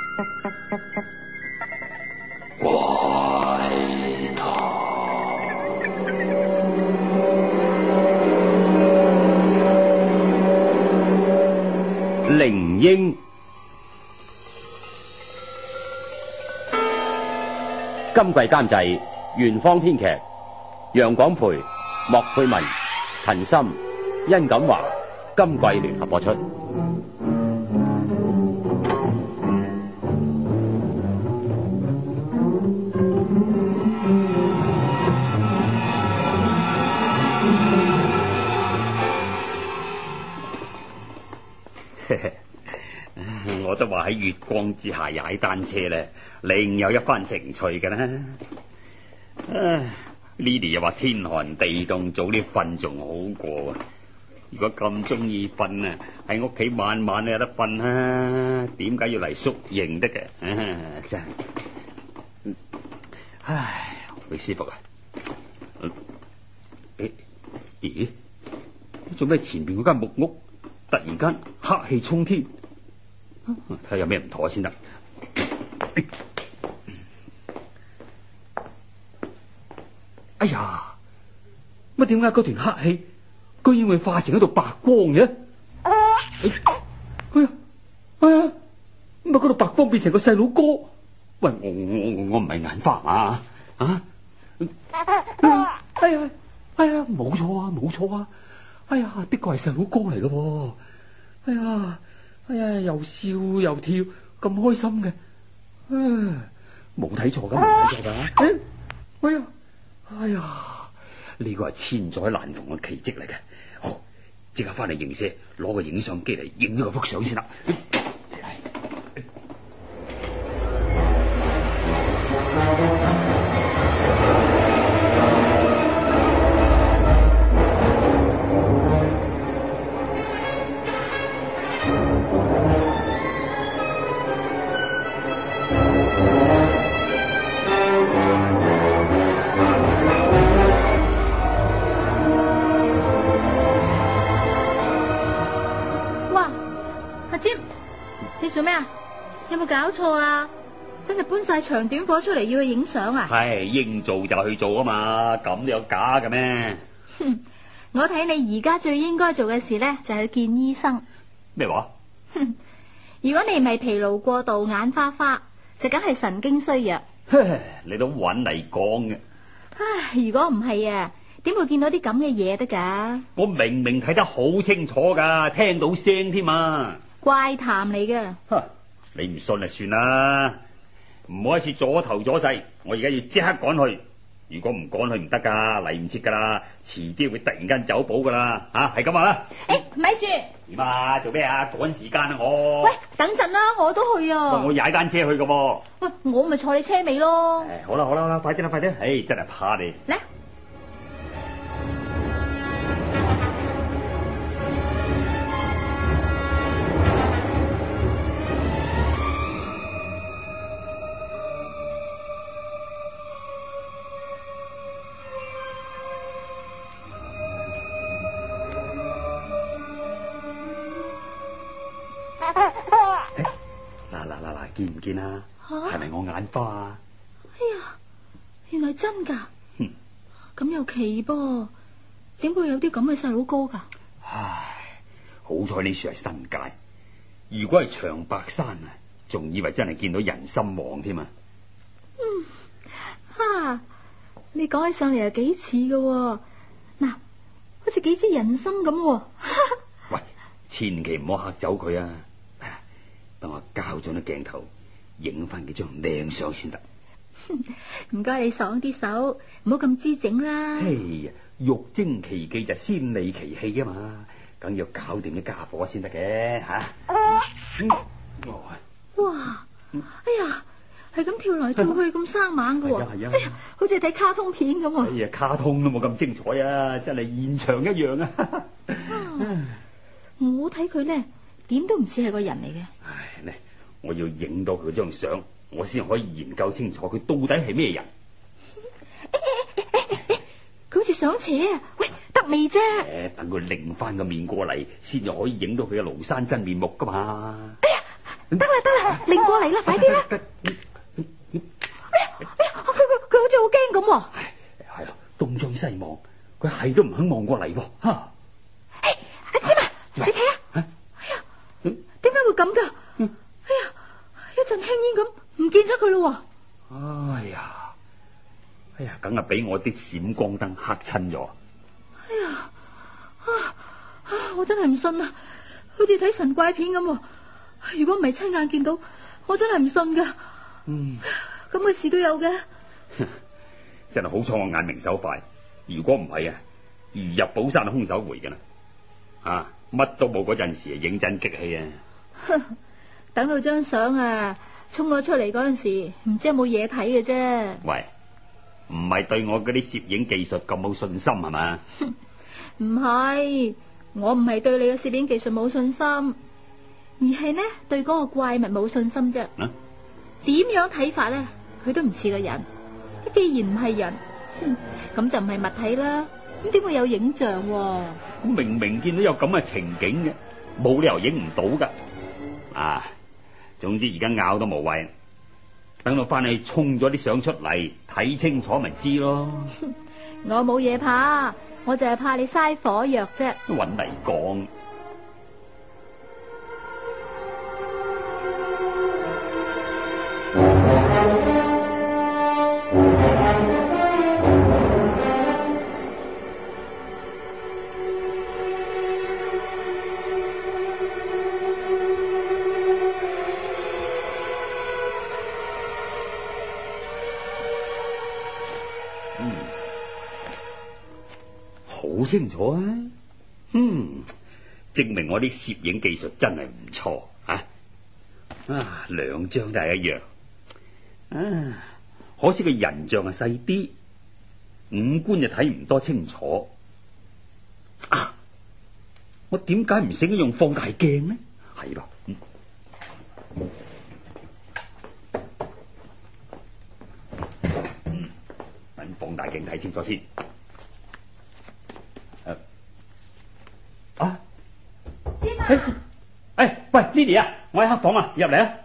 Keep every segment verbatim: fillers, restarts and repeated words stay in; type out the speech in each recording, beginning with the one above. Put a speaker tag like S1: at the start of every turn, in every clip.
S1: 怪談靈嬰，今季監製元芳編劇，楊廣培、莫佩文、陳森、殷錦華，今季聯合播出。
S2: 我都話喺月光之下踩單車咧，另有一番情趣嘅啦。Lily 又話天寒地凍，早啲瞓仲好過。如果咁中意瞓啊，喺屋企晚晚都有得瞓啊，點解要嚟宿營得嘅？啊，真係，唉，好舒服啊！誒，咦？做咩前邊嗰間木屋突然間黑氣沖天？睇下有咩唔妥先得。哎呀，乜點解嗰團黑氣居然會化成一道白光嘅？哎呀，哎呀，乜嗰道白光變成個細佬哥？喂，我我我我唔係眼花啊！啊！哎呀，哎呀，冇錯啊，冇錯啊！哎呀，的確係細佬哥嚟嘅。哎呀！哎呀，又笑又跳，咁開心嘅，冇睇錯噶，冇睇錯噶。哎呀，哎呀，呢個係千載難逢嘅奇蹟嚟嘅。好，即刻翻嚟影社，攞個影相機嚟影咗個幅相先啦。
S3: 做咩啊？有冇搞錯啊？真係搬晒長短貨出嚟要去影相啊？
S2: 係應做就去做啊嘛，咁都有假嘅咩？
S3: 哼，我睇你而家最應該做嘅事咧，就係去見醫生。
S2: 咩話？
S3: 哼，如果你唔係疲勞過度、眼花花，就梗係神經衰弱。
S2: 你都搵嚟講嘅。
S3: 唉，如果唔係啊，點會見到啲咁嘅嘢得噶？
S2: 我明明睇得好清楚噶，聽到聲添啊！
S3: 怪談嚟嘅，
S2: 你唔信就算啦，唔好一次阻頭阻勢，我而家要即刻趕去，如果唔趕去唔得噶，嚟唔切噶啦，遲啲會突然間走寶噶啦，吓係咁啊！
S3: 誒，咪住，
S2: 點啊？做咩啊？趕時間啊我！
S3: 喂，等陣啦，我都去啊！
S2: 我踩單車去噶噃。
S3: 喂，我咪坐你車尾咯。
S2: 誒，好啦好啦好啦，快啲啦快啲，唉，真係怕你。
S3: 嚟。
S2: 嗱嗱嗱嗱，見唔見啊？係咪我眼花啊？
S3: 哎呀，原來真噶，
S2: 哼，
S3: 咁又奇噃，點會有啲咁嘅細佬哥噶？
S2: 唉，好彩呢處係新界，如果係長白山啊，仲以為真係見到人參王添啊！
S3: 嗯，哈，你講起上嚟又幾似噶，嗱，好似幾支人參咁。
S2: 喂，千祈唔好嚇走佢啊！等我交咗啲鏡頭，影翻幾張靚相先得。
S3: 唔該你爽啲手，唔好咁姿整啦。
S2: 哎呀，玉精奇技就先利其器啊嘛，梗要搞掂啲家伙先得嘅吓。嗯、
S3: 哇，哎呀，係咁跳來跳去咁生猛㗎喎。
S2: 係啊，
S3: 哎呀，好似睇卡通片咁。
S2: 哎呀，卡通都冇咁精彩啊，真係現場一樣啊。
S3: 啊我睇佢咧，點都唔似係個人嚟嘅。
S2: 唉，呢，我要影到佢張相，我先可以研究清楚佢到底係咩人。
S3: 佢好似想扯啊！喂，得未啫？
S2: 誒，等佢擰翻個面過嚟，先至可以影到佢嘅廬山真面目噶嘛。
S3: 哎呀， 得啦得啦，擰過嚟啦，快啲啦！哎呀哎呀，佢佢佢好似好驚咁喎。
S2: 係咯，東張西望，佢係都唔肯望過嚟喎。吓，
S3: 哎，阿芝麻，你睇下，哎呀，點解會咁噶？哎呀，一陣輕煙咁唔見咗佢咯。
S2: 哎呀，哎呀，梗係俾我啲閃光燈嚇親咗。
S3: 哎呀，啊啊！我真係唔信啊，好似睇神怪片咁。如果唔係親眼見到，我真係唔信噶。嗯，咁嘅事都有嘅。
S2: 真係好彩我眼明手快，如果唔係啊，如入寶山空手回噶啦。啊，乜都冇嗰陣時，認真激氣啊！
S3: 等到張相啊衝咗出嚟嗰陣時，唔知有冇嘢睇嘅啫。
S2: 喂，唔係對我嗰啲攝影技術咁冇信心係嘛？
S3: 唔係，我唔係對你嘅攝影技術冇信心，而係呢對嗰個怪物冇信心啫。點、啊、樣睇法咧？佢都唔似個人。既然唔係人，咁就唔係物體啦。咁點會有影像、啊？
S2: 咁明明見到有咁嘅情景嘅，冇理由影唔到噶。啊，總之而家拗都無謂，等到翻去沖咗啲相出嚟，睇清楚咪知咯。
S3: 我冇嘢怕，我就係怕你嘥火藥啫。
S2: 搵嚟講。好清楚啊！嗯，證明我啲攝影技術真係唔錯啊！啊，兩張都係一樣。啊，可惜個人像係細啲，五官就睇唔多清楚。啊，我點解唔識得用放大鏡呢？係咯，嗯，嗯，搵放大鏡睇清楚先。啊！哎，哎，喂 ，Lily 啊，我喺黑房啊，入嚟啊！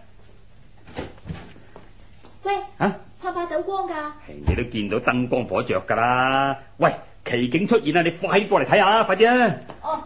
S3: 喂，
S2: 啊，
S3: 怕唔怕走光噶？
S2: 你都見到燈光火着噶啦！喂，奇景出現啦，你快啲過嚟睇下，快啲啊！
S3: 哦。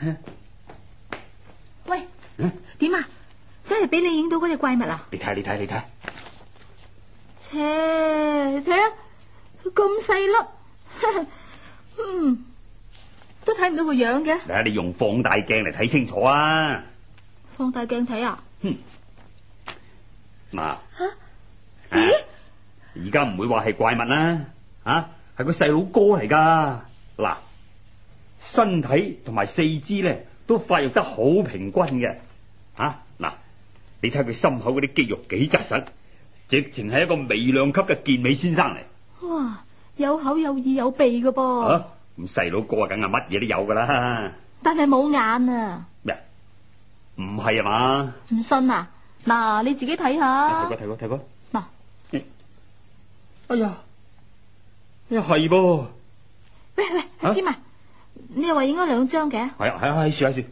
S3: 喂，點啊？真係俾你影到嗰隻怪物啊？
S2: 你睇，你睇，你睇。
S3: 切，睇下，咁細粒，嗯。都睇唔到個樣嘅。嚟，
S2: 你用放大鏡嚟睇清楚啊！
S3: 放大鏡睇啊？
S2: 哼，嗱，
S3: 吓？咦？
S2: 而家唔會話係怪物啦，啊，係個細佬哥嚟噶。嗱，身體同埋四肢咧都發育得好平均嘅。啊，嗱，你睇佢心口嗰啲肌肉幾紮實，直情係一個微量級嘅健美先生嚟。
S3: 哇，有口有耳有鼻嘅噃。
S2: 啊，咁細佬哥啊，梗係乜嘢都有噶啦。
S3: 但係冇眼啊。咩？
S2: 唔係啊嘛？
S3: 唔信啊？嗱，你自己睇下。
S2: 睇過睇過睇過。
S3: 嗱，
S2: 哎呀，又係噃。
S3: 喂喂，阿芝麻，你又話影咗兩張嘅？
S2: 係啊係啊，試下試。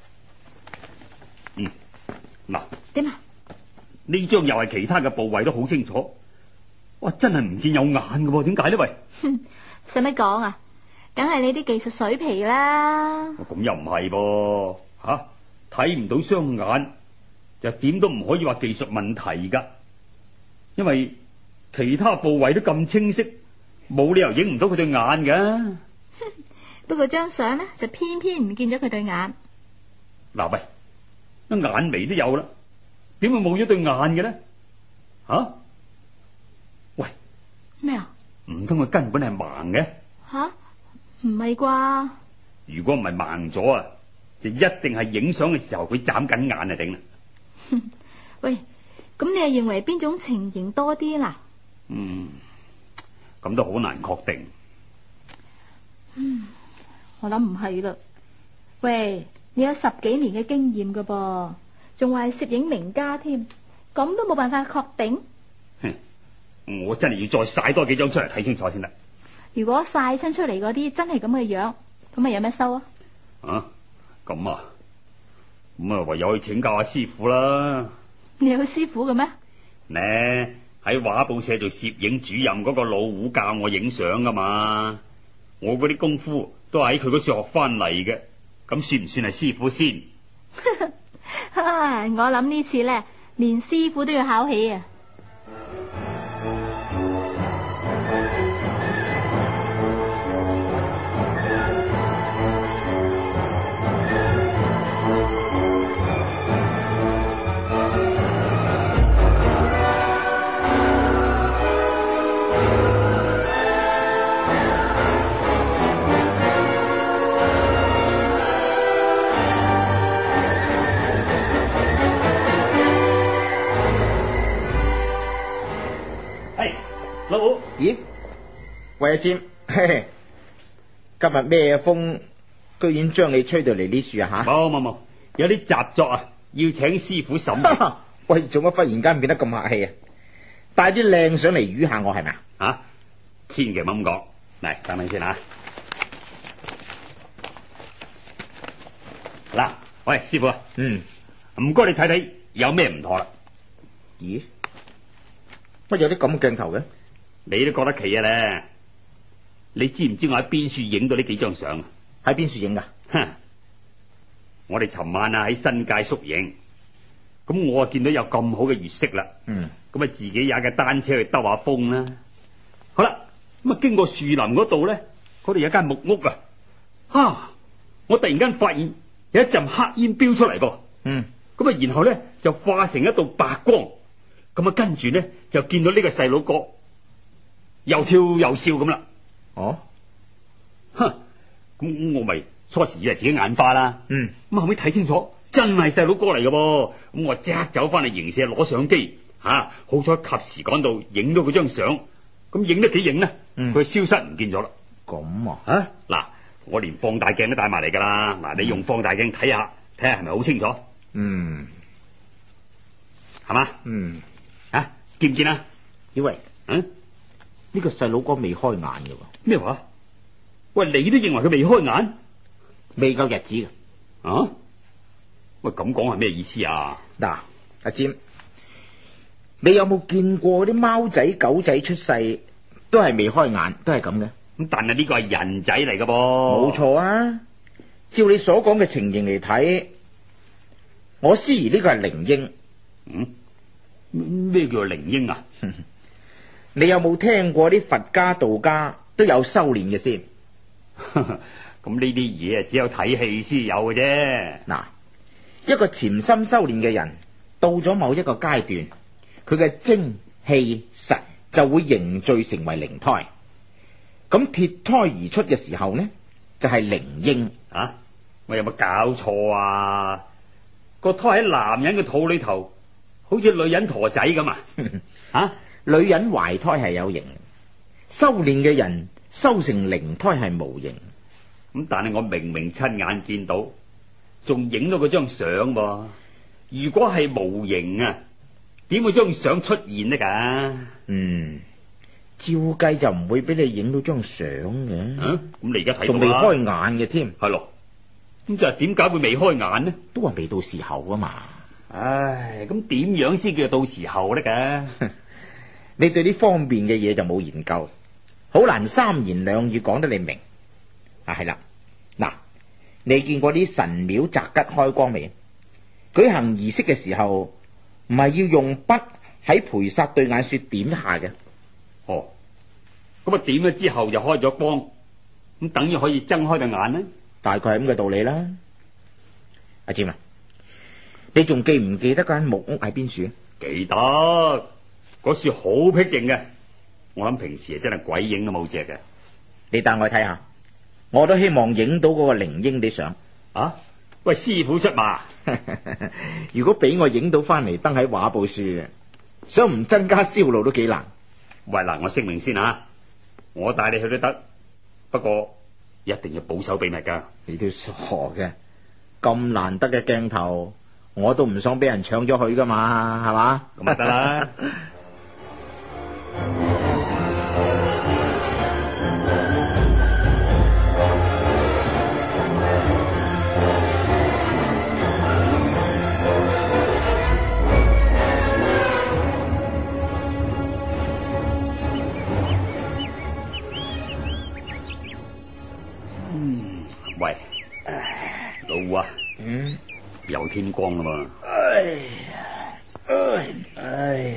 S2: 嗯，嗱。
S3: 點啊？
S2: 呢張又係其他嘅部位都好清楚。哇，真係唔見有眼嘅，點解呢？喂，
S3: 使乜講啊？梗係你啲技術水皮啦。
S2: 咁又唔係噃，吓，睇唔到雙眼就點都唔可以話技術問題噶，因為其他部位都咁清晰，冇理由影唔到佢對眼㗎。
S3: 不過張相呢就偏偏唔見咗佢對眼。
S2: 嗱喂，眼眉都有啦，點會冇咗對眼嘅呢？吓、啊？喂，
S3: 咩啊？
S2: 唔通佢根本係盲嘅？
S3: 吓？唔係啩？
S2: 如果唔係盲咗啊，就一定係影相嘅時候佢眨緊眼啊頂啦！
S3: 喂，咁你係認為邊種情形多啲啦？
S2: 嗯，咁都好難確定。
S3: 嗯，我諗唔係啦。喂，你有十幾年嘅經驗噶噃，仲話係攝影名家添，咁都冇辦法確定？
S2: 哼，我真係要再晒多幾張出嚟睇清楚先得。
S3: 如果晒親出嚟嗰啲真係咁嘅樣，咁咪有咩收啊？
S2: 啊，咁啊，咁啊唯有去請教下師傅啦。
S3: 你有師傅嘅咩？
S4: 呢喺畫報社做攝影主任嗰個老胡教我影相噶嘛，我嗰啲功夫都係喺佢嗰處學翻嚟嘅，咁算唔算係師傅先？
S3: 我諗呢次咧，連師傅都要考起啊！
S4: 老胡，
S5: 咦？喂阿占，嘿嘿，今日咩風，居然將你吹到嚟呢處啊吓？
S4: 冇冇冇，有啲習作啊，要請師傅審理。
S5: 喂，做乜忽然間變得咁客氣啊？帶啲靚相嚟魚下我係咪啊？
S4: 啊，千祈唔好咁講。嚟，等等先啊。嗱，喂，師傅啊，
S5: 嗯，
S4: 唔該你睇睇有咩唔妥啦。
S5: 咦？乜有啲咁嘅鏡頭嘅？
S4: 你都覺得奇啊咧？你知唔知我喺邊處影到呢幾張相？
S5: 喺邊處影噶？
S4: 哼！我哋尋晚啊喺新界宿營，咁我啊見到有咁好嘅月色啦，
S5: 嗯，
S4: 咁啊自己踩架單車去兜下風啦。好啦，咁啊經過樹林嗰度咧，嗰度有間木屋啊，啊！我突然間發現有一陣黑煙飆出嚟噃，
S5: 嗯，
S4: 咁啊然後咧就化成一道白光，咁啊跟住咧就見到呢個細佬哥又跳又笑咁啦。
S5: 哦，
S4: 哼！咁我咪初時以為自己眼花啦，
S5: 嗯，
S4: 咁後尾睇清楚，真係細佬哥嚟嘅噃，咁我即刻走翻嚟營舍攞相機，吓、啊、好彩及時趕到，影到嗰張相，咁影得幾影呢？佢、嗯、消失唔見咗啦。
S5: 咁啊？
S4: 啊嗱，我連放大鏡都帶埋嚟噶啦，嗱、嗯、你用放大鏡睇下，睇下係咪好清楚？
S5: 嗯，
S4: 係嘛？
S5: 嗯，
S4: 啊見唔見啊？
S5: 以為
S4: 嗯
S5: 呢個細佬哥未開眼嘅喎。
S4: 咩話？喂，你都認為佢未開眼？
S5: 未夠日子嘅。
S4: 啊？喂，咁講係咩意思啊？
S5: 嗱，阿占，你有冇見過啲貓仔狗仔出世都係未開眼，都係咁嘅？
S4: 咁但係呢個係人仔嚟嘅噃。
S5: 冇錯啊！照你所講嘅情形嚟睇，我思疑呢個係靈嬰。
S4: 嗯？咩叫靈嬰啊？
S5: 你有冇聽過啲佛家道家都有修煉嘅先？
S4: 咁呢啲嘢啊，只有睇戲先有嘅啫。
S5: 嗱，一個潛心修煉嘅人，到咗某一個階段，佢嘅精氣神就會凝聚成為靈胎。咁脫胎而出嘅時候呢，就係靈嬰
S4: 啊！我有冇搞錯啊？個胎喺男人嘅肚裏頭，好似女人陀仔咁啊？啊！
S5: 女人懷胎係有形，修煉嘅人修成靈胎係無形。
S4: 咁但係我明明親眼見到，仲影到嗰張相噃。如果係無形啊，點會張相出現呢？噶
S5: 嗯，照計就唔會俾你影到張相嘅。
S4: 咁你而家睇
S5: 仲未開眼嘅添，
S4: 係咯？咁就係點解會未開眼呢？
S5: 都話未到時候啊嘛。
S4: 唉，咁點樣先叫到時候呢？噶？
S5: 你對呢方面嘅嘢就冇研究，好難三言兩語講得你明。啊，係啦，嗱，你見過啲神廟擇吉開光未？舉行儀式嘅時候，唔係要用筆喺菩薩對眼說點一下嘅。
S4: 哦，咁啊點咗之後就開咗光，咁等於可以睜開對眼呢？
S5: 大概係咁嘅道理啦。阿占啊，你仲記唔記得間木屋喺邊處？
S4: 記得。嗰樹好僻靜嘅，我諗平時真係鬼影都冇隻嘅。
S5: 你帶我去睇下，我都希望影到嗰個靈嬰啲相。
S4: 啊，喂，師傅出馬。
S5: 如果俾我影到翻嚟登喺畫報書嘅，想唔增加銷路都幾難。
S4: 喂，嗱，我聲明先啊，我帶你去都得，不過一定要保守秘密噶。
S5: 你都傻嘅，咁難得嘅鏡頭，我都唔想俾人搶咗佢噶嘛，係嘛？
S4: 咁咪得啦。 又天光啦嘛。
S5: 唉唉
S4: 唉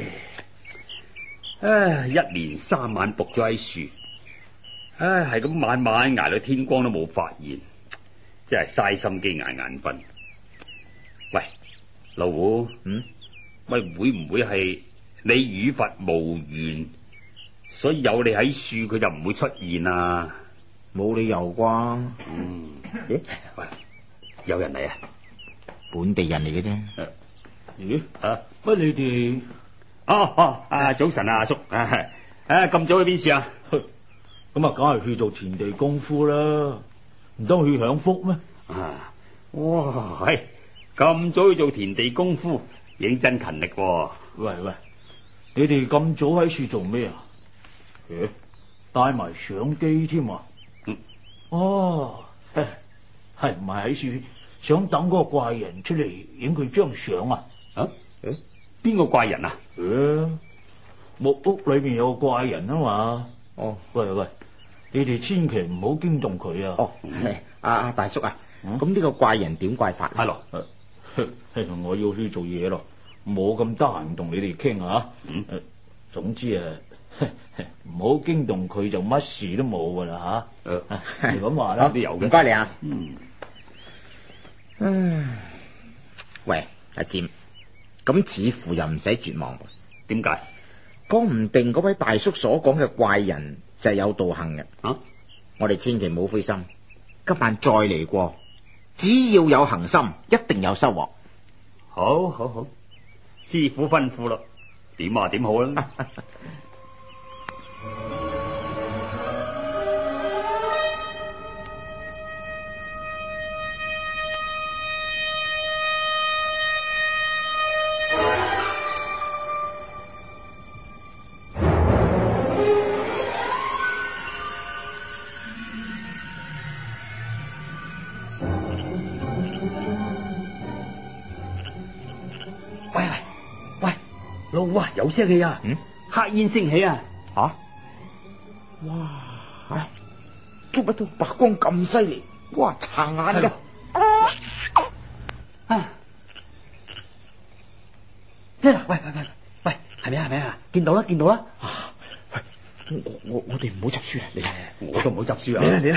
S4: 唉，一連三晚伏咗喺樹，唉，係咁晚晚挨到天光都冇發現，真係嘥心機挨眼瞓。喂，老胡，
S5: 嗯，
S4: 喂，會唔會係你與佛無緣，所以有你喺樹佢就唔會出現啊？
S5: 冇理由啩？
S4: 嗯，
S5: 咦，
S4: 喂，有人嚟啊？
S5: 本地人嚟嘅啫。
S6: 咦？
S4: 啊，
S6: 乜你哋？
S4: 哦哦，啊，早晨啊，阿叔，啊，誒，咁早去邊處啊？
S6: 咁啊，梗係去做田地功夫啦，唔通去享福咩？
S4: 啊，哇，係咁早去做田地功夫，認真勤力喎。
S6: 喂喂，你哋咁早喺樹做咩啊？誒，帶埋相機添啊？
S4: 嗯，
S6: 哦，係唔係喺樹想等嗰個怪人出嚟影佢張相啊？
S4: 啊？誒，邊個怪人啊？
S6: 誒，木屋裏面有個怪人啊嘛。
S5: 哦，
S6: 喂喂，你哋千祈唔好驚動佢啊。
S5: 哦，係阿阿大叔啊，咁呢個怪人點怪法？
S4: 係咯，
S6: 我要去做嘢咯，冇咁得閒同你哋傾啊。
S4: 嗯，
S6: 總之啊，唔好驚動佢就乜事都冇噶啦吓。係咁話啦，
S5: 好，唔該你啊。
S4: 嗯，
S5: 嗯，喂，阿占，咁似乎又唔使絕望。
S4: 點解？
S5: 講唔定嗰位大叔所講嘅怪人就係有道行嘅。
S4: 啊，
S5: 我哋千祈唔好灰心，今晚再嚟過，只要有恒心，一定有收穫。
S4: 好，好，好，師傅吩咐咯，點啊點好啦。喂喂喂，老胡啊，有聲氣啊！
S5: 嗯，
S4: 黑煙升起啊！
S5: 吓、啊，哇，唉，捉不到白光咁犀利，哇，擦眼噶！
S4: 啊！喂喂喂喂喂，係咪啊係咪啊？見到啦見到啦！
S5: 啊，喂，我我我哋唔好執輸啊！你
S4: 我都唔好執輸啊！
S5: 你啦你啦！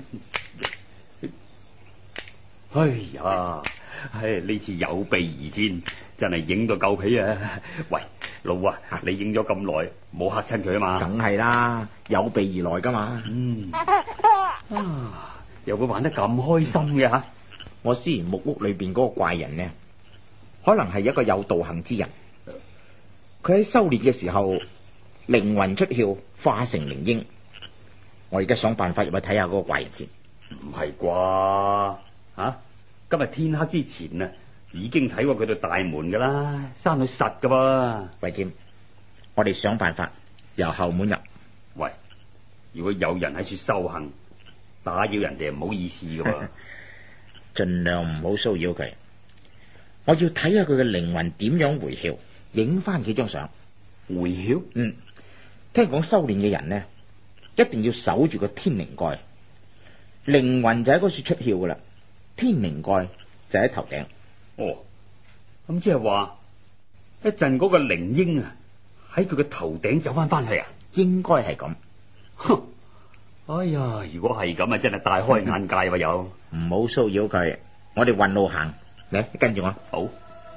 S4: 哎呀，唉，呢次有備而戰，真係影到夠皮啊！喂，老啊，你影咗咁耐，冇嚇親佢啊嘛？
S5: 梗係啦，有備而來噶嘛。
S4: 嗯，啊，又會玩得咁開心嘅吓？
S5: 我思然木屋裏邊嗰個怪人呢，可能係一個有道行之人。佢喺修煉嘅時候，靈魂出竅，化成靈嬰。我而家想辦法入去睇下嗰個怪人先。
S4: 唔係啩？吓、啊，今日天黑之前啊，已經睇過佢對大門噶啦，閂到實噶噃。
S5: 喂，占，我哋想辦法由後門入。
S4: 喂，如果有人喺處修行，打擾人哋唔好意思噶噃。
S5: 盡量唔好騷擾佢。我要睇下佢嘅靈魂點樣回竅，影翻幾張相。
S4: 回竅？
S5: 嗯，聽講修煉嘅人呢，一定要守住個天靈蓋，靈魂就喺嗰處出竅噶啦，天靈蓋就喺頭頂。
S4: 哦，咁即係話一陣嗰個靈嬰啊，喺佢嘅頭頂走翻翻去啊？
S5: 應該係咁。
S4: 哼！哎呀，如果係咁啊，真係大開眼界喎！有
S5: 唔好騷擾佢，我哋運路行，嚟跟住我。
S4: 好。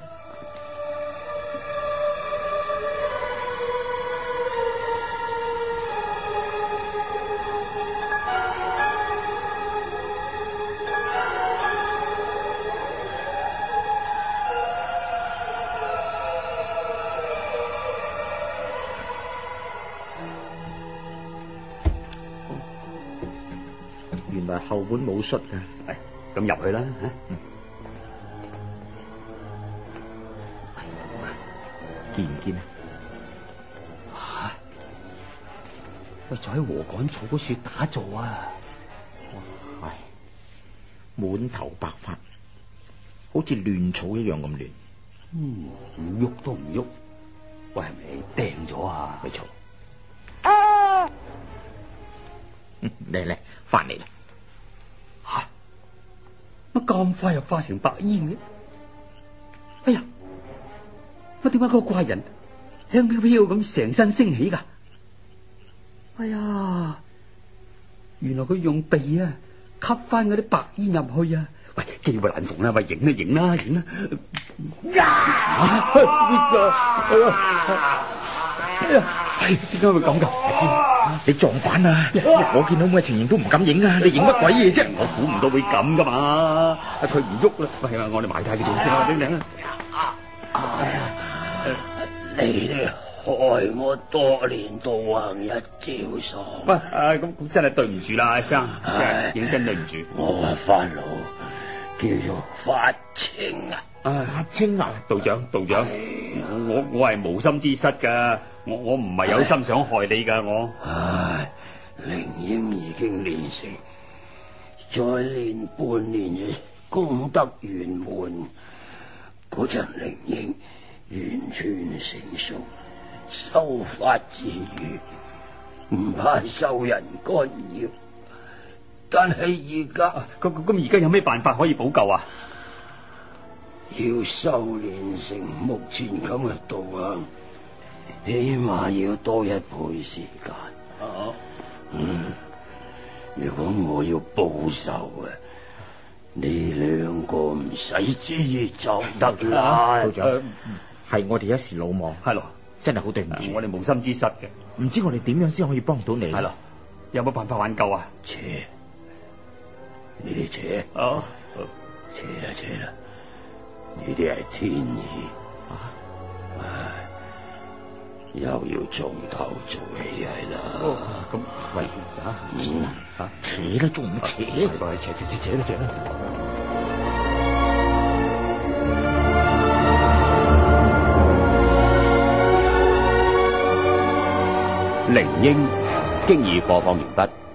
S5: 原來後門冇術嘅，
S4: 係咁入去啦吓。
S5: 嗯、見唔見啊？
S4: 吓！喂，就喺禾稈草嗰樹打坐啊！
S5: 係滿頭白髮，好似亂草一樣咁亂。
S4: 嗯，唔喐都唔喐。喂，係咪掟咗啊？
S5: 咪嘈！嚟嚟，翻嚟啦！
S4: 吓！乜咁快又化成白煙嘅？
S2: 哎呀，乜點解嗰個怪人輕飄飄咁成身升起噶？哎呀，原來佢用鼻啊吸翻嗰啲白煙入去啊！喂，機會難逢啦，喂，影啦影啦影啦！呀！哎呀，係點解會咁噶？
S5: 你撞板啊！我見到咁嘅情形都唔敢影啊！你影乜鬼嘢啫？
S2: 我估唔到會咁噶嘛！佢唔喐啦，喂，我哋埋汰佢點先啊？點點啊！
S7: 哎呀，你哋害我多年道行一朝喪。
S2: 喂，啊咁咁真係對唔住啦，阿生，認真對唔住。
S7: 我話法老叫做法清啊！
S5: 法清啊！
S2: 道長，道長，我我係無心之失噶，我我唔係有心想害你噶，我。
S7: 唉，靈嬰已經練成，再練半年嘅功德圓滿，嗰陣靈嬰完全成熟，修法自如，唔怕受人干擾。但係而家，
S2: 咁咁而家有咩辦法可以補救啊？
S7: 要修煉成目前咁嘅道行，起碼要多一倍時間。
S2: 哦，
S7: 嗯，如果我要報仇啊，你兩個唔使旨意就得啦。
S5: 道長，係我哋一時魯莽，
S2: 係咯，
S5: 真係好對唔住。
S2: 我哋無心之失嘅，
S5: 唔知我哋點樣先可以幫到你？
S2: 係咯，有冇辦法挽救啊？
S7: 扯，呢啲扯，
S2: 哦，
S7: 扯啦扯啦，呢啲係天意。
S5: 啊，
S7: 唉，又要從頭做起係啦。
S2: 哦，咁喂，吓，
S7: 嗯，
S2: 吓，
S5: 扯啦，仲唔扯？
S2: 嚟扯扯扯扯啦扯啦！
S1: 靈嬰經已播放完畢。